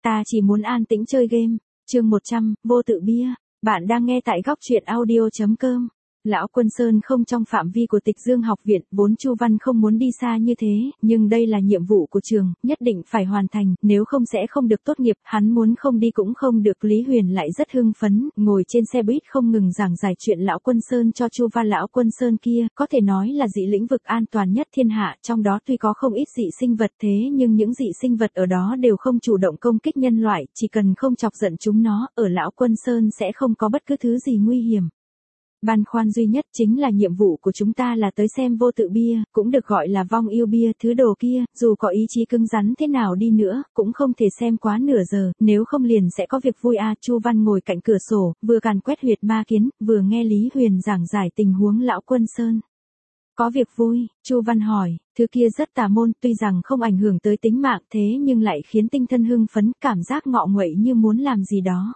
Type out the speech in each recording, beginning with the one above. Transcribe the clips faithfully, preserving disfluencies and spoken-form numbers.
ta chỉ muốn an tĩnh chơi game. Chương một trăm, vô tự bia. Bạn đang nghe tại góc truyện audio chấm com. Lão Quân Sơn không trong phạm vi của Tịch Dương học viện, vốn Chu Văn không muốn đi xa như thế, nhưng đây là nhiệm vụ của trường, nhất định phải hoàn thành, nếu không sẽ không được tốt nghiệp, hắn muốn không đi cũng không được. Lý Huyền lại rất hưng phấn, ngồi trên xe buýt không ngừng giảng giải chuyện Lão Quân Sơn cho Chu Văn. Lão Quân Sơn kia, có thể nói là dị lĩnh vực an toàn nhất thiên hạ, trong đó tuy có không ít dị sinh vật thế nhưng những dị sinh vật ở đó đều không chủ động công kích nhân loại, chỉ cần không chọc giận chúng nó, ở Lão Quân Sơn sẽ không có bất cứ thứ gì nguy hiểm. Băn khoăn duy nhất chính là nhiệm vụ của chúng ta là tới xem vô tự bia, cũng được gọi là vong yêu bia, thứ đồ kia, dù có ý chí cứng rắn thế nào đi nữa, cũng không thể xem quá nửa giờ, nếu không liền sẽ có việc vui. À, Chu Văn ngồi cạnh cửa sổ, vừa càn quét huyệt ma kiến, vừa nghe Lý Huyền giảng giải tình huống Lão Quân Sơn. Có việc vui, Chu Văn hỏi, thứ kia rất tà môn, tuy rằng không ảnh hưởng tới tính mạng thế nhưng lại khiến tinh thần hưng phấn, cảm giác ngọ nguậy như muốn làm gì đó.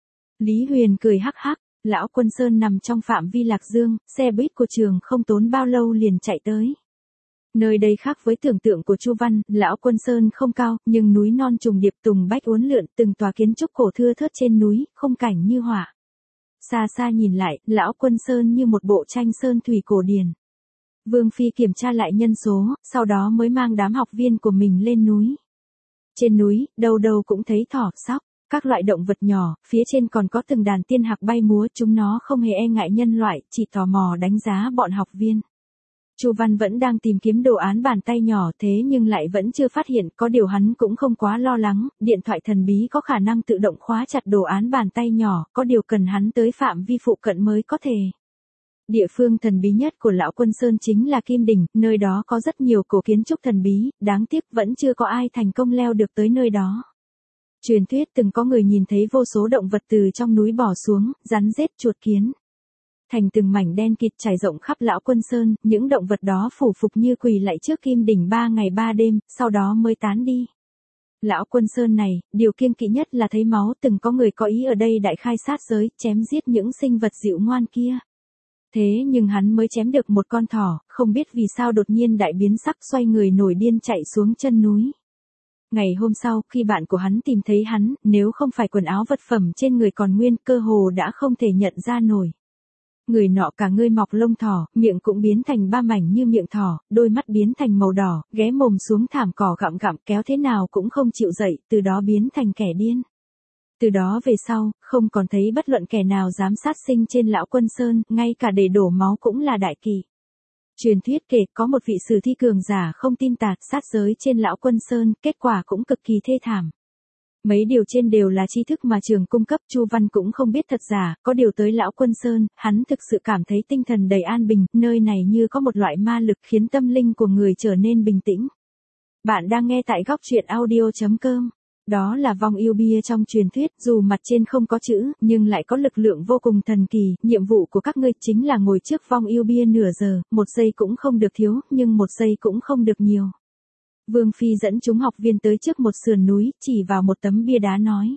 Lý Huyền cười hắc hắc. Lão Quân Sơn nằm trong phạm vi Lạc Dương, xe buýt của trường không tốn bao lâu liền chạy tới. Nơi đây khác với tưởng tượng của Chu Văn, Lão Quân Sơn không cao, nhưng núi non trùng điệp, tùng bách uốn lượn, từng tòa kiến trúc cổ thưa thớt trên núi, khung cảnh như họa. Xa xa nhìn lại, Lão Quân Sơn như một bộ tranh sơn thủy cổ điển. Vương Phi kiểm tra lại nhân số, sau đó mới mang đám học viên của mình lên núi. Trên núi, đâu đâu cũng thấy thỏ, sóc, các loại động vật nhỏ, phía trên còn có từng đàn tiên hạc bay múa, chúng nó không hề e ngại nhân loại, chỉ tò mò đánh giá bọn học viên. Chu Văn vẫn đang tìm kiếm đồ án bàn tay nhỏ thế nhưng lại vẫn chưa phát hiện, có điều hắn cũng không quá lo lắng, điện thoại thần bí có khả năng tự động khóa chặt đồ án bàn tay nhỏ, có điều cần hắn tới phạm vi phụ cận mới có thể. Địa phương thần bí nhất của Lão Quân Sơn chính là Kim Đỉnh, nơi đó có rất nhiều cổ kiến trúc thần bí, đáng tiếc vẫn chưa có ai thành công leo được tới nơi đó. Truyền thuyết từng có người nhìn thấy vô số động vật từ trong núi bò xuống, rắn rết, chuột kiến. Thành từng mảnh đen kịt trải rộng khắp Lão Quân Sơn, những động vật đó phủ phục như quỳ lạy trước Kim Đỉnh ba ngày ba đêm, sau đó mới tán đi. Lão Quân Sơn này, điều kiêng kỵ nhất là thấy máu, từng có người có ý ở đây đại khai sát giới, chém giết những sinh vật dịu ngoan kia. Thế nhưng hắn mới chém được một con thỏ, không biết vì sao đột nhiên đại biến sắc, xoay người nổi điên chạy xuống chân núi. Ngày hôm sau, khi bạn của hắn tìm thấy hắn, nếu không phải quần áo vật phẩm trên người còn nguyên, cơ hồ đã không thể nhận ra nổi. Người nọ cả người mọc lông thỏ, miệng cũng biến thành ba mảnh như miệng thỏ, đôi mắt biến thành màu đỏ, ghé mồm xuống thảm cỏ gặm gặm, kéo thế nào cũng không chịu dậy, từ đó biến thành kẻ điên. Từ đó về sau, không còn thấy bất luận kẻ nào dám sát sinh trên Lão Quân Sơn, ngay cả để đổ máu cũng là đại kỵ. Truyền thuyết kể có một vị sử thi cường giả không tin tà sát giới trên Lão Quân Sơn, kết quả cũng cực kỳ thê thảm. Mấy điều trên đều là tri thức mà trường cung cấp, Chu Văn cũng không biết thật giả, có điều tới Lão Quân Sơn, hắn thực sự cảm thấy tinh thần đầy an bình, nơi này như có một loại ma lực khiến tâm linh của người trở nên bình tĩnh. Bạn đang nghe tại góc truyện audio chấm com. Đó là vong yêu bia trong truyền thuyết, dù mặt trên không có chữ, nhưng lại có lực lượng vô cùng thần kỳ, nhiệm vụ của các ngươi chính là ngồi trước vong yêu bia nửa giờ, một giây cũng không được thiếu, nhưng một giây cũng không được nhiều. Vương Phi dẫn chúng học viên tới trước một sườn núi, chỉ vào một tấm bia đá nói.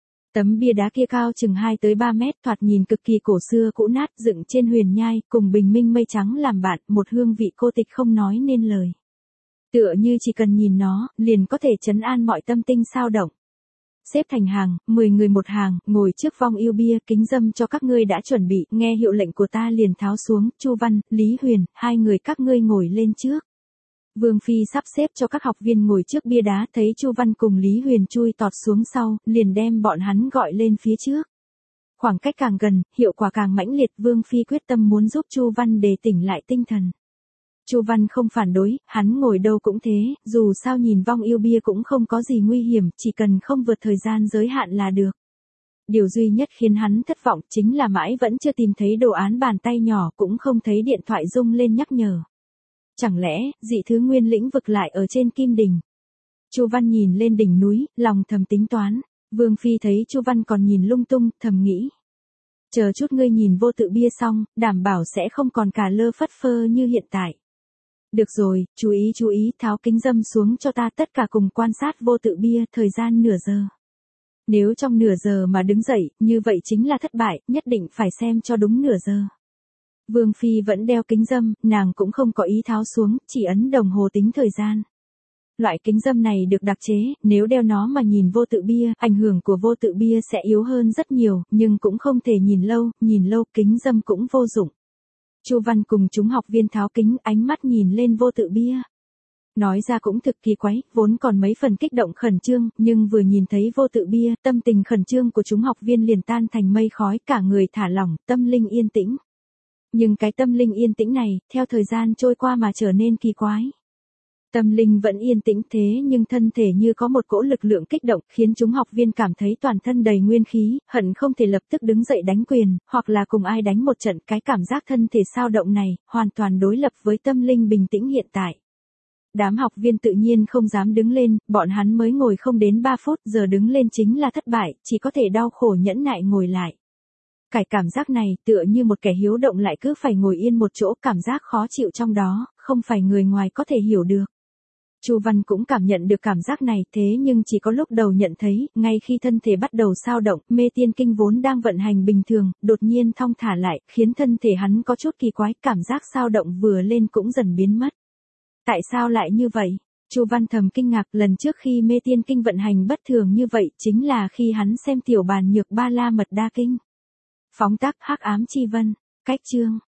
Tấm bia đá kia cao chừng hai tới ba mét, thoạt nhìn cực kỳ cổ xưa cũ nát, dựng trên huyền nhai, cùng bình minh mây trắng làm bạn, một hương vị cô tịch không nói nên lời. Tựa như chỉ cần nhìn nó, liền có thể trấn an mọi tâm tinh xao động. Xếp thành hàng, mười người một hàng, ngồi trước vong yêu bia, kính dâm cho các ngươi đã chuẩn bị, nghe hiệu lệnh của ta liền tháo xuống, Chu Văn, Lý Huyền, hai người các ngươi ngồi lên trước. Vương Phi sắp xếp cho các học viên ngồi trước bia đá, thấy Chu Văn cùng Lý Huyền chui tọt xuống sau, liền đem bọn hắn gọi lên phía trước. Khoảng cách càng gần, hiệu quả càng mãnh liệt, Vương Phi quyết tâm muốn giúp Chu Văn đề tỉnh lại tinh thần. Chu Văn không phản đối, hắn ngồi đâu cũng thế, dù sao nhìn vong yêu bia cũng không có gì nguy hiểm, chỉ cần không vượt thời gian giới hạn là được. Điều duy nhất khiến hắn thất vọng chính là mãi vẫn chưa tìm thấy đồ án bàn tay nhỏ, cũng không thấy điện thoại rung lên nhắc nhở. Chẳng lẽ, dị thứ nguyên lĩnh vực lại ở trên Kim Đỉnh? Chu Văn nhìn lên đỉnh núi, lòng thầm tính toán. Vương Phi thấy Chu Văn còn nhìn lung tung, thầm nghĩ. Chờ chút ngươi nhìn vô tự bia xong, đảm bảo sẽ không còn cả lơ phất phơ như hiện tại. Được rồi, chú ý chú ý, tháo kính dâm xuống cho ta, tất cả cùng quan sát vô tự bia, thời gian nửa giờ. Nếu trong nửa giờ mà đứng dậy, như vậy chính là thất bại, nhất định phải xem cho đúng nửa giờ. Vương Phi vẫn đeo kính dâm, nàng cũng không có ý tháo xuống, chỉ ấn đồng hồ tính thời gian. Loại kính râm này được đặc chế, nếu đeo nó mà nhìn vô tự bia, ảnh hưởng của vô tự bia sẽ yếu hơn rất nhiều, nhưng cũng không thể nhìn lâu, nhìn lâu kính râm cũng vô dụng. Chu Văn cùng chúng học viên tháo kính, ánh mắt nhìn lên vô tự bia. Nói ra cũng thực kỳ quái, vốn còn mấy phần kích động khẩn trương, nhưng vừa nhìn thấy vô tự bia, tâm tình khẩn trương của chúng học viên liền tan thành mây khói, cả người thả lỏng, tâm linh yên tĩnh. Nhưng cái tâm linh yên tĩnh này, theo thời gian trôi qua mà trở nên kỳ quái. Tâm linh vẫn yên tĩnh thế nhưng thân thể như có một cỗ lực lượng kích động khiến chúng học viên cảm thấy toàn thân đầy nguyên khí, hận không thể lập tức đứng dậy đánh quyền, hoặc là cùng ai đánh một trận. Cái cảm giác thân thể sao động này, hoàn toàn đối lập với tâm linh bình tĩnh hiện tại. Đám học viên tự nhiên không dám đứng lên, bọn hắn mới ngồi không đến ba phút, giờ đứng lên chính là thất bại, chỉ có thể đau khổ nhẫn nại ngồi lại. Cái cảm giác này tựa như một kẻ hiếu động lại cứ phải ngồi yên một chỗ, cảm giác khó chịu trong đó, không phải người ngoài có thể hiểu được. Chu Văn cũng cảm nhận được cảm giác này, thế nhưng chỉ có lúc đầu nhận thấy, ngay khi thân thể bắt đầu sao động, mê tiên kinh vốn đang vận hành bình thường, đột nhiên thong thả lại, khiến thân thể hắn có chút kỳ quái, cảm giác sao động vừa lên cũng dần biến mất. Tại sao lại như vậy? Chu Văn thầm kinh ngạc, lần trước khi mê tiên kinh vận hành bất thường như vậy, chính là khi hắn xem tiểu bàn nhược ba la mật đa kinh. Phóng tác hắc ám chi vân, cách chương.